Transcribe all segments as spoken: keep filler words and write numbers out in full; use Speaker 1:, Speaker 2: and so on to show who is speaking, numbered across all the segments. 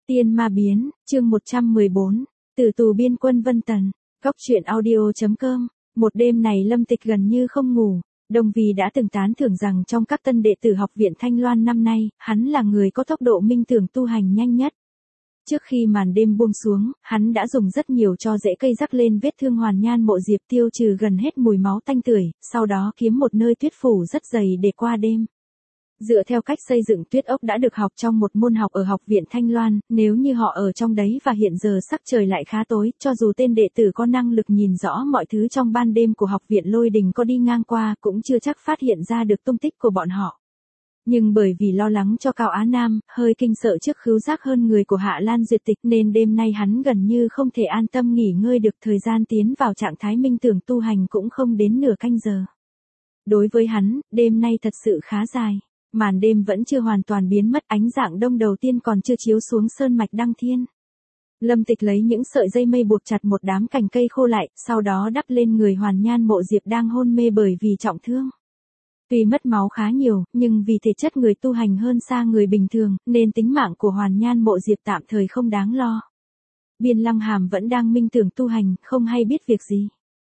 Speaker 1: Tiên ma biến, chương một trăm mười bốn, Tử tù biên quân Vân Tần, Góc truyện audio.com. Một đêm này Lâm Tịch gần như không ngủ, Đồng Vì đã từng tán thưởng rằng trong các tân đệ tử học viện Thanh Loan năm nay, hắn là người có tốc độ minh tưởng tu hành nhanh nhất. Trước khi màn đêm buông xuống, hắn đã dùng rất nhiều tro rễ cây rắc lên vết thương hoàn nhan mộ diệp tiêu trừ gần hết mùi máu tanh tưởi, sau đó kiếm một nơi tuyết phủ rất dày để qua đêm. Dựa theo cách xây dựng tuyết ốc đã được học trong một môn học ở học viện Thanh Loan, nếu như họ ở trong đấy và hiện giờ sắc trời lại khá tối, cho dù tên đệ tử có năng lực nhìn rõ mọi thứ trong ban đêm của học viện Lôi Đình có đi ngang qua cũng chưa chắc phát hiện ra được tung tích của bọn họ. Nhưng bởi vì lo lắng cho Cao Á Nam, hơi kinh sợ trước khứu giác hơn người của Hạ Lan Duyệt Tịch nên đêm nay hắn gần như không thể an tâm nghỉ ngơi được, thời gian tiến vào trạng thái minh tưởng tu hành cũng không đến nửa canh giờ. Đối với hắn, đêm nay thật sự khá dài. Màn đêm vẫn chưa hoàn toàn biến mất, ánh dạng đông đầu tiên còn chưa chiếu xuống sơn mạch Đăng Thiên. Lâm Tịch lấy những sợi dây mây buộc chặt một đám cành cây khô lại, sau đó đắp lên người hoàn nhan mộ diệp đang hôn mê bởi vì trọng thương. Tuy mất máu khá nhiều, nhưng vì thể chất người tu hành hơn xa người bình thường, nên tính mạng của hoàn nhan mộ diệp tạm thời không đáng lo. Biên Lăng Hàm vẫn đang minh tưởng tu hành, không hay biết việc gì.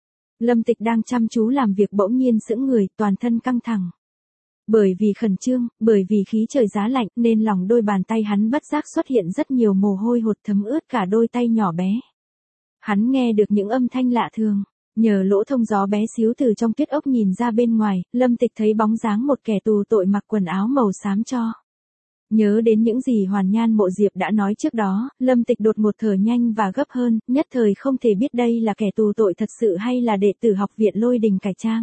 Speaker 1: Lâm Tịch đang chăm chú làm việc bỗng nhiên sững người, toàn thân căng thẳng. Bởi vì khẩn trương, bởi vì khí trời giá lạnh nên lòng đôi bàn tay hắn bất giác xuất hiện rất nhiều mồ hôi hột thấm ướt cả đôi tay nhỏ bé. Hắn nghe được những âm thanh lạ thường, nhờ lỗ thông gió bé xíu từ trong tuyết ốc nhìn ra bên ngoài, Lâm Tịch thấy bóng dáng một kẻ tù tội mặc quần áo màu xám cho. Nhớ đến những gì hoàn nhan mộ diệp đã nói trước đó, Lâm Tịch đột một thở nhanh và gấp hơn, nhất thời không thể biết đây là kẻ tù tội thật sự hay là đệ tử học viện Lôi Đình cải trang.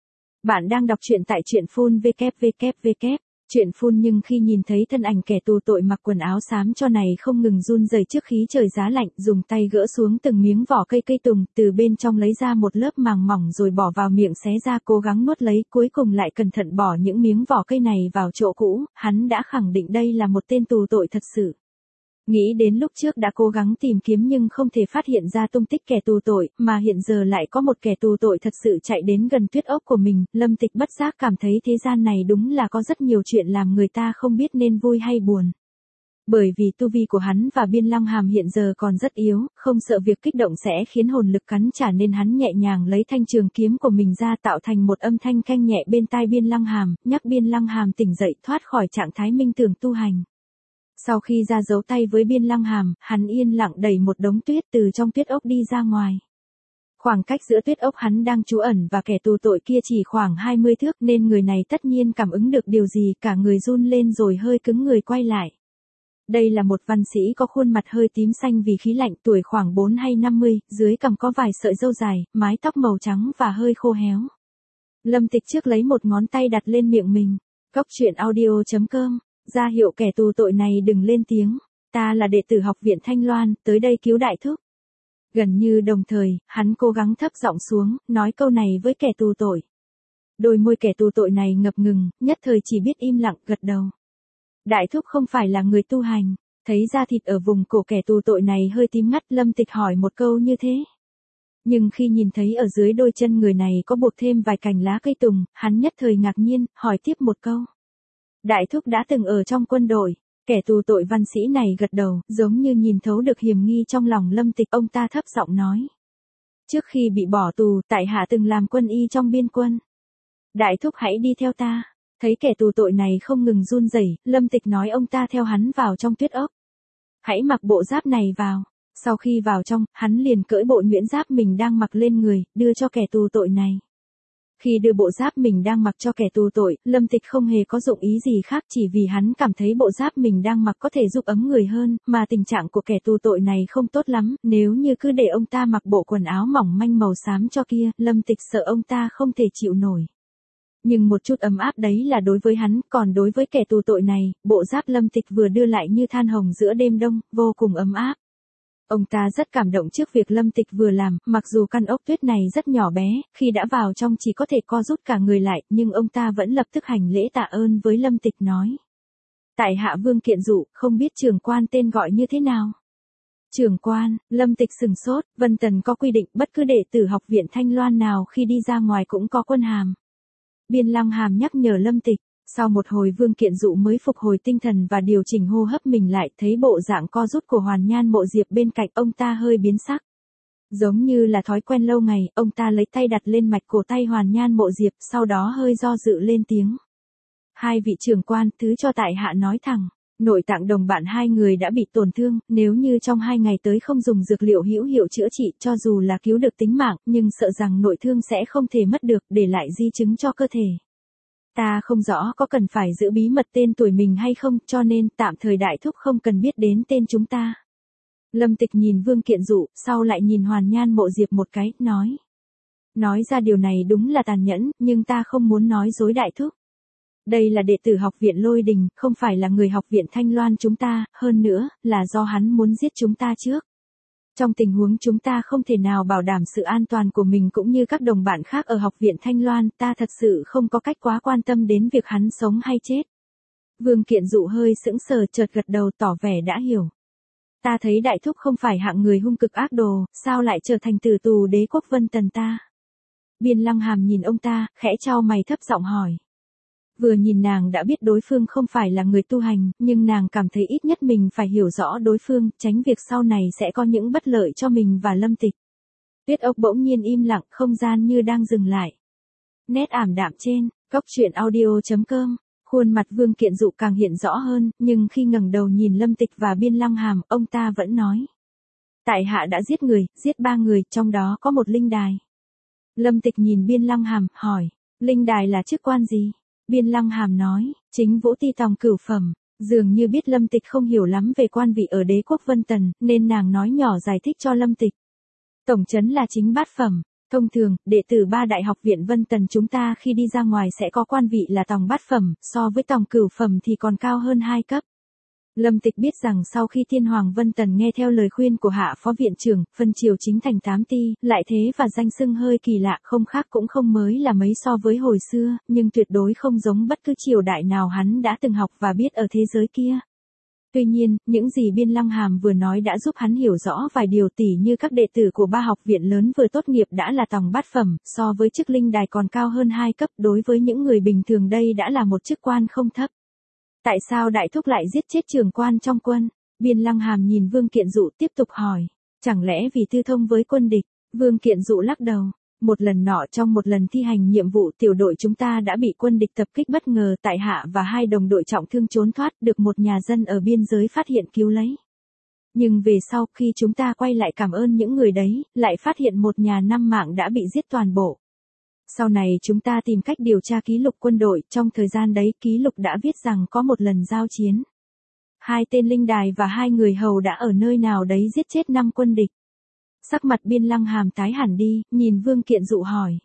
Speaker 1: Bạn đang đọc truyện tại truyện phun vê kép vê kép vê kép, truyện phun nhưng khi nhìn thấy thân ảnh kẻ tù tội mặc quần áo xám cho này không ngừng run rẩy trước khí trời giá lạnh, dùng tay gỡ xuống từng miếng vỏ cây cây tùng, từ bên trong lấy ra một lớp màng mỏng rồi bỏ vào miệng xé ra cố gắng nuốt lấy, cuối cùng lại cẩn thận bỏ những miếng vỏ cây này vào chỗ cũ, hắn đã khẳng định đây là một tên tù tội thật sự. Nghĩ đến lúc trước đã cố gắng tìm kiếm nhưng không thể phát hiện ra tung tích kẻ tù tội, mà hiện giờ lại có một kẻ tù tội thật sự chạy đến gần tuyết ốc của mình, Lâm Tịch bất giác cảm thấy thế gian này đúng là có rất nhiều chuyện làm người ta không biết nên vui hay buồn. Bởi vì tu vi của hắn và Biên Lăng Hàm hiện giờ còn rất yếu, không sợ việc kích động sẽ khiến hồn lực cắn trả nên hắn nhẹ nhàng lấy thanh trường kiếm của mình ra tạo thành một âm thanh canh nhẹ bên tai Biên Lăng Hàm, nhắc Biên Lăng Hàm tỉnh dậy thoát khỏi trạng thái minh tưởng tu hành. Sau khi ra dấu tay với Biên Lăng Hàm, hắn yên lặng đẩy một đống tuyết từ trong tuyết ốc đi ra ngoài. Khoảng cách giữa tuyết ốc hắn đang trú ẩn và kẻ tù tội kia chỉ khoảng hai mươi thước nên người này tất nhiên cảm ứng được điều gì, cả người run lên rồi hơi cứng người quay lại. Đây là một văn sĩ có khuôn mặt hơi tím xanh vì khí lạnh, tuổi khoảng bốn hay năm mươi, dưới cằm có vài sợi râu dài, mái tóc màu trắng và hơi khô héo. Lâm Tịch trước lấy một ngón tay đặt lên miệng mình. Góc truyện audio.com. Ra hiệu kẻ tù tội này đừng lên tiếng, ta là đệ tử học viện Thanh Loan, tới đây cứu đại thúc. Gần như đồng thời, hắn cố gắng thấp giọng xuống, nói câu này với kẻ tù tội. Đôi môi kẻ tù tội này ngập ngừng, nhất thời chỉ biết im lặng gật đầu. Đại thúc không phải là người tu hành, thấy da thịt ở vùng cổ kẻ tù tội này hơi tím ngắt, Lâm Tịch hỏi một câu như thế. Nhưng khi nhìn thấy ở dưới đôi chân người này có buộc thêm vài cành lá cây tùng, hắn nhất thời ngạc nhiên, hỏi tiếp một câu. Đại thúc đã từng ở trong quân đội, kẻ tù tội văn sĩ này gật đầu, giống như nhìn thấu được hiểm nghi trong lòng Lâm Tịch, ông ta thấp giọng nói. Trước khi bị bỏ tù, tại hạ từng làm quân y trong biên quân. Đại thúc hãy đi theo ta. Thấy kẻ tù tội này không ngừng run rẩy, Lâm Tịch nói ông ta theo hắn vào trong tuyết ốc. Hãy mặc bộ giáp này vào. Sau khi vào trong, hắn liền cởi bộ nhuyễn giáp mình đang mặc lên người, đưa cho kẻ tù tội này. Khi đưa bộ giáp mình đang mặc cho kẻ tù tội, Lâm Tịch không hề có dụng ý gì khác, chỉ vì hắn cảm thấy bộ giáp mình đang mặc có thể giúp ấm người hơn, mà tình trạng của kẻ tù tội này không tốt lắm, nếu như cứ để ông ta mặc bộ quần áo mỏng manh màu xám cho kia, Lâm Tịch sợ ông ta không thể chịu nổi. Nhưng một chút ấm áp đấy là đối với hắn, còn đối với kẻ tù tội này, bộ giáp Lâm Tịch vừa đưa lại như than hồng giữa đêm đông, vô cùng ấm áp. Ông ta rất cảm động trước việc Lâm Tịch vừa làm, mặc dù căn ốc tuyết này rất nhỏ bé, khi đã vào trong chỉ có thể co rút cả người lại, nhưng ông ta vẫn lập tức hành lễ tạ ơn với Lâm Tịch nói. Tại hạ Vương Kiện Dụ, không biết trưởng quan tên gọi như thế nào? Trưởng quan, Lâm Tịch sừng sốt, Vân Tần có quy định bất cứ đệ tử học viện Thanh Loan nào khi đi ra ngoài cũng có quân hàm. Biên Lăng Hàm nhắc nhở Lâm Tịch, Sau một hồi Vương Kiện Dụ mới phục hồi tinh thần và điều chỉnh hô hấp mình lại, thấy bộ dạng co rút của Hoàn Nhan Mộ Diệp bên cạnh, ông ta hơi biến sắc. Giống như là thói quen lâu ngày, ông ta lấy tay đặt lên mạch cổ tay Hoàn Nhan Mộ Diệp, sau đó hơi do dự lên tiếng. Hai vị trưởng quan, thứ cho tại hạ nói thẳng, nội tạng đồng bạn hai người đã bị tổn thương, nếu như trong hai ngày tới không dùng dược liệu hữu hiệu chữa trị, cho dù là cứu được tính mạng, nhưng sợ rằng nội thương sẽ không thể mất được, để lại di chứng cho cơ thể. Ta không rõ có cần phải giữ bí mật tên tuổi mình hay không, cho nên tạm thời đại thúc không cần biết đến tên chúng ta. Lâm Tịch nhìn Vương Kiện Dụ, sau lại nhìn Hoàn Nhan Mộ Diệp một cái, nói. Nói ra điều này đúng là tàn nhẫn, nhưng ta không muốn nói dối đại thúc. Đây là đệ tử học viện Lôi Đình, không phải là người học viện Thanh Loan chúng ta, hơn nữa, là do hắn muốn giết chúng ta trước. Trong tình huống chúng ta không thể nào bảo đảm sự an toàn của mình cũng như các đồng bạn khác ở học viện Thanh Loan, ta thật sự không có cách quá quan tâm đến việc hắn sống hay chết. Vương Kiện Dụ hơi sững sờ, chợt gật đầu tỏ vẻ đã hiểu. Ta thấy đại thúc không phải hạng người hung cực ác đồ, sao lại trở thành tử tù đế quốc Vân Tần ta? Biên Lăng Hàm nhìn ông ta, khẽ chau mày thấp giọng hỏi. Vừa nhìn nàng đã biết đối phương không phải là người tu hành, nhưng nàng cảm thấy ít nhất mình phải hiểu rõ đối phương, tránh việc sau này sẽ có những bất lợi cho mình và Lâm Tịch. Tuyết Ốc bỗng nhiên im lặng, không gian như đang dừng lại. Nét ảm đạm trên, cốc truyện audio chấm com, khuôn mặt Vương Kiện Dụ càng hiện rõ hơn, nhưng khi ngẩng đầu nhìn Lâm Tịch và Biên Lăng Hàm, ông ta vẫn nói. Tại hạ đã giết người, giết ba người, trong đó có một linh đài. Lâm Tịch nhìn Biên Lăng Hàm, hỏi, linh đài là chức quan gì? Biên Lăng Hàm nói, chính Vũ Ti Tòng cửu phẩm, dường như biết Lâm Tịch không hiểu lắm về quan vị ở đế quốc Vân Tần, nên nàng nói nhỏ giải thích cho Lâm Tịch. Tổng trấn là chính bát phẩm, thông thường, đệ tử ba đại học viện Vân Tần chúng ta khi đi ra ngoài sẽ có quan vị là tòng bát phẩm, so với tòng cửu phẩm thì còn cao hơn hai cấp. Lâm Tịch biết rằng sau khi Thiên Hoàng Vân Tần nghe theo lời khuyên của hạ phó viện trưởng, phân triều chính thành tám ti, lại thế và danh xưng hơi kỳ lạ, không khác cũng không mới là mấy so với hồi xưa, nhưng tuyệt đối không giống bất cứ triều đại nào hắn đã từng học và biết ở thế giới kia. Tuy nhiên, những gì Biên Lăng Hàm vừa nói đã giúp hắn hiểu rõ vài điều, tỉ như các đệ tử của ba học viện lớn vừa tốt nghiệp đã là tòng bát phẩm, so với chức linh đài còn cao hơn hai cấp, đối với những người bình thường đây đã là một chức quan không thấp. Tại sao đại thúc lại giết chết trưởng quan trong quân? Biên Lăng Hàm nhìn Vương Kiện Dụ tiếp tục hỏi. Chẳng lẽ vì tư thông với quân địch? Vương Kiện Dụ lắc đầu. Một lần nọ trong một lần thi hành nhiệm vụ tiểu đội chúng ta đã bị quân địch tập kích bất ngờ, tại hạ và hai đồng đội trọng thương trốn thoát, được một nhà dân ở biên giới phát hiện cứu lấy. Nhưng về sau khi chúng ta quay lại cảm ơn những người đấy, lại phát hiện một nhà năm mạng đã bị giết toàn bộ. Sau này chúng ta tìm cách điều tra ký lục quân đội, trong thời gian đấy ký lục đã viết rằng có một lần giao chiến. Hai tên linh đài và hai người hầu đã ở nơi nào đấy giết chết năm quân địch. Sắc mặt Biên Lăng Hàm tái hẳn đi, nhìn Vương Kiện Dụ hỏi.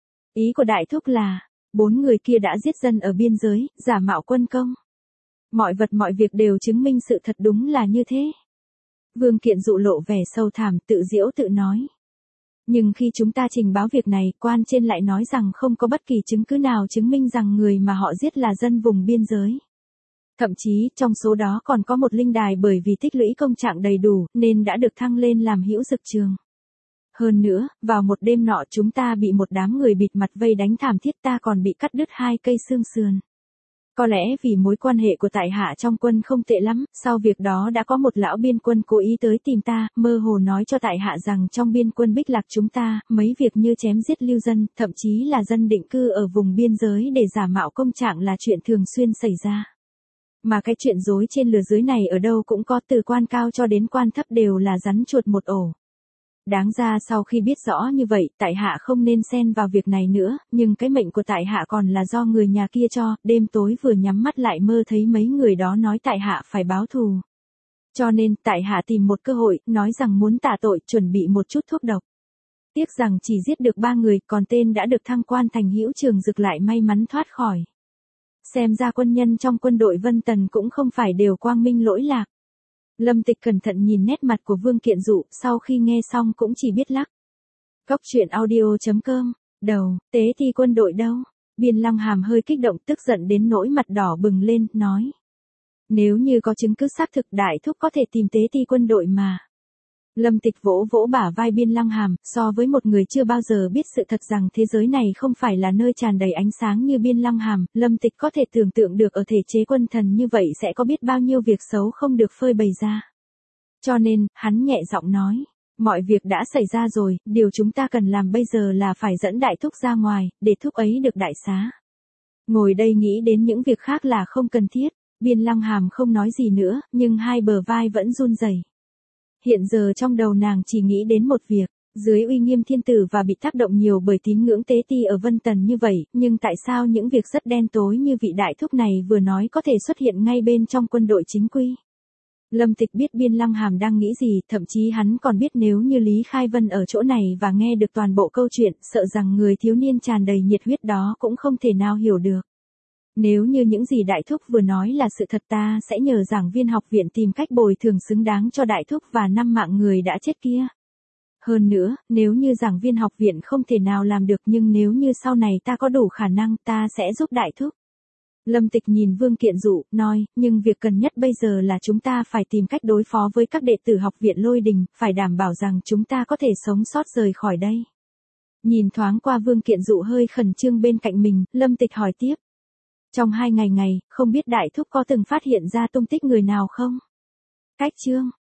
Speaker 1: Ý của đại thúc là, bốn người kia đã giết dân ở biên giới, giả mạo quân công. Mọi vật mọi việc đều chứng minh sự thật đúng là như thế. Vương Kiện Dụ lộ vẻ sâu thẳm, tự giễu tự nói. Nhưng khi chúng ta trình báo việc này, quan trên lại nói rằng không có bất kỳ chứng cứ nào chứng minh rằng người mà họ giết là dân vùng biên giới. Thậm chí, trong số đó còn có một linh đài bởi vì tích lũy công trạng đầy đủ, nên đã được thăng lên làm hữu dực trường. Hơn nữa, vào một đêm nọ chúng ta bị một đám người bịt mặt vây đánh thảm thiết, ta còn bị cắt đứt hai cây xương sườn. Có lẽ vì mối quan hệ của tại hạ trong quân không tệ lắm, sau việc đó đã có một lão biên quân cố ý tới tìm ta, mơ hồ nói cho tại hạ rằng trong biên quân Bích Lạc chúng ta, mấy việc như chém giết lưu dân, thậm chí là dân định cư ở vùng biên giới để giả mạo công trạng là chuyện thường xuyên xảy ra. Mà cái chuyện dối trên lừa dưới này ở đâu cũng có, từ quan cao cho đến quan thấp đều là rắn chuột một ổ. Đáng ra sau khi biết rõ như vậy, tại hạ không nên xen vào việc này nữa, nhưng cái mệnh của tại hạ còn là do người nhà kia cho, đêm tối vừa nhắm mắt lại mơ thấy mấy người đó nói tại hạ phải báo thù. Cho nên, tại hạ tìm một cơ hội, nói rằng muốn tạ tội, chuẩn bị một chút thuốc độc. Tiếc rằng chỉ giết được ba người, còn tên đã được thăng quan thành hữu trường dực lại may mắn thoát khỏi. Xem ra quân nhân trong quân đội Vân Tần cũng không phải đều quang minh lỗi lạc. Lâm Tịch cẩn thận nhìn nét mặt của Vương Kiện Dụ, sau khi nghe xong cũng chỉ biết lắc. Cốc truyện audio chấm com, đầu, tế thi quân đội đâu? Biên Lăng Hàm hơi kích động, tức giận đến nỗi mặt đỏ bừng lên, nói. Nếu như có chứng cứ xác thực, đại thúc có thể tìm tế thi quân đội mà. Lâm Tịch vỗ vỗ bả vai Biên Lăng Hàm, so với một người chưa bao giờ biết sự thật rằng thế giới này không phải là nơi tràn đầy ánh sáng như Biên Lăng Hàm, Lâm Tịch có thể tưởng tượng được ở thể chế quân thần như vậy sẽ có biết bao nhiêu việc xấu không được phơi bày ra. Cho nên, hắn nhẹ giọng nói, mọi việc đã xảy ra rồi, điều chúng ta cần làm bây giờ là phải dẫn đại thúc ra ngoài, để thúc ấy được đại xá. Ngồi đây nghĩ đến những việc khác là không cần thiết, Biên Lăng Hàm không nói gì nữa, nhưng hai bờ vai vẫn run rẩy. Hiện giờ trong đầu nàng chỉ nghĩ đến một việc, dưới uy nghiêm thiên tử và bị tác động nhiều bởi tín ngưỡng tế ti ở Vân Tần như vậy, nhưng tại sao những việc rất đen tối như vị đại thúc này vừa nói có thể xuất hiện ngay bên trong quân đội chính quy? Lâm Tịch biết Biên Lăng Hàm đang nghĩ gì, thậm chí hắn còn biết nếu như Lý Khai Vân ở chỗ này và nghe được toàn bộ câu chuyện, sợ rằng người thiếu niên tràn đầy nhiệt huyết đó cũng không thể nào hiểu được. Nếu như những gì đại thúc vừa nói là sự thật, ta sẽ nhờ giảng viên học viện tìm cách bồi thường xứng đáng cho đại thúc và năm mạng người đã chết kia. Hơn nữa, nếu như giảng viên học viện không thể nào làm được, nhưng nếu như sau này ta có đủ khả năng, ta sẽ giúp đại thúc. Lâm Tịch nhìn Vương Kiện Dụ, nói, nhưng việc cần nhất bây giờ là chúng ta phải tìm cách đối phó với các đệ tử học viện Lôi Đình, phải đảm bảo rằng chúng ta có thể sống sót rời khỏi đây. Nhìn thoáng qua Vương Kiện Dụ hơi khẩn trương bên cạnh mình, Lâm Tịch hỏi tiếp. Trong hai ngày ngày, không biết đại thúc có từng phát hiện ra tung tích người nào không? Cách chương